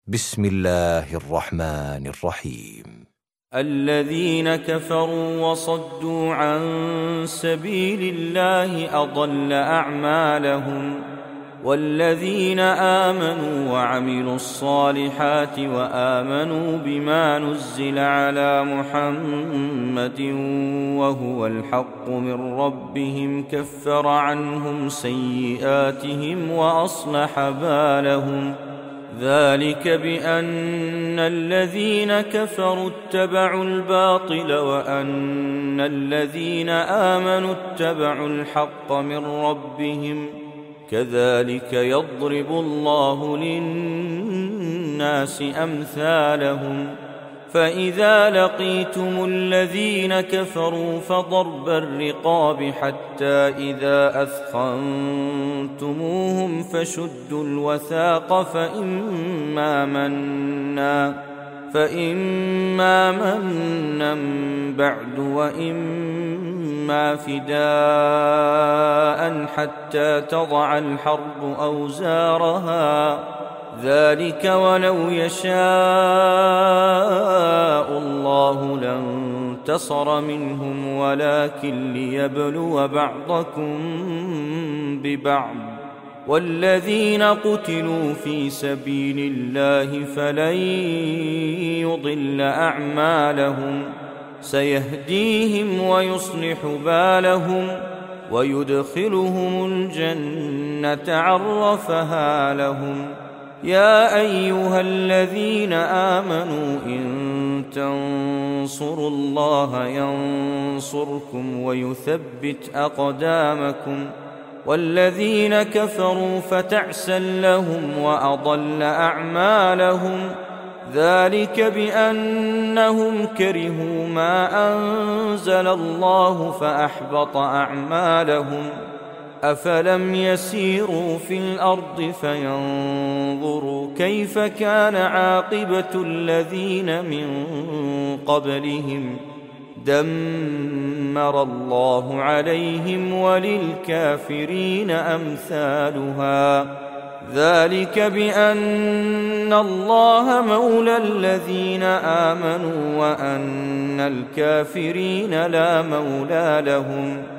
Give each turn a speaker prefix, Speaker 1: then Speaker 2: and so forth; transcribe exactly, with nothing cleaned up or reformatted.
Speaker 1: بسم الله الرحمن الرحيم.
Speaker 2: الذين كفروا وصدوا عن سبيل الله أضل أعمالهم، والذين آمنوا وعملوا الصالحات وآمنوا بما نزل على محمد وهو الحق من ربهم كفر عنهم سيئاتهم وأصلح بالهم. ذلك بأن الذين كفروا اتبعوا الباطل وأن الذين آمنوا اتبعوا الحق من ربهم، كذلك يضرب الله للناس أمثالهم. فإذا لقيتم الذين كفروا فضرب الرقاب حتى إذا أثخنتموهم فشدوا الوثاق فإما منا فإما منا بعد وإما فداء حتى تضع الحرب أوزارها، ذلك ولو يشاء الله لانتصر منهم ولكن ليبلو بعضكم ببعض. والذين قتلوا في سبيل الله فلن يضل أعمالهم، سيهديهم ويصلح بالهم ويدخلهم الجنة عرفها لهم. يا أيها الذين آمنوا إن تنصروا الله ينصركم ويثبت أقدامكم، والذين كفروا فتعسا لهم وأضل أعمالهم. ذلك بأنهم كرهوا ما أنزل الله فأحبط أعمالهم. أفلم يسيروا في الأرض فينظروا كيف كان عاقبة الذين من قبلهم، دمر الله عليهم وللكافرين أمثالها. ذلك بأن الله مولى الذين آمنوا وأن الكافرين لا مولى لهم.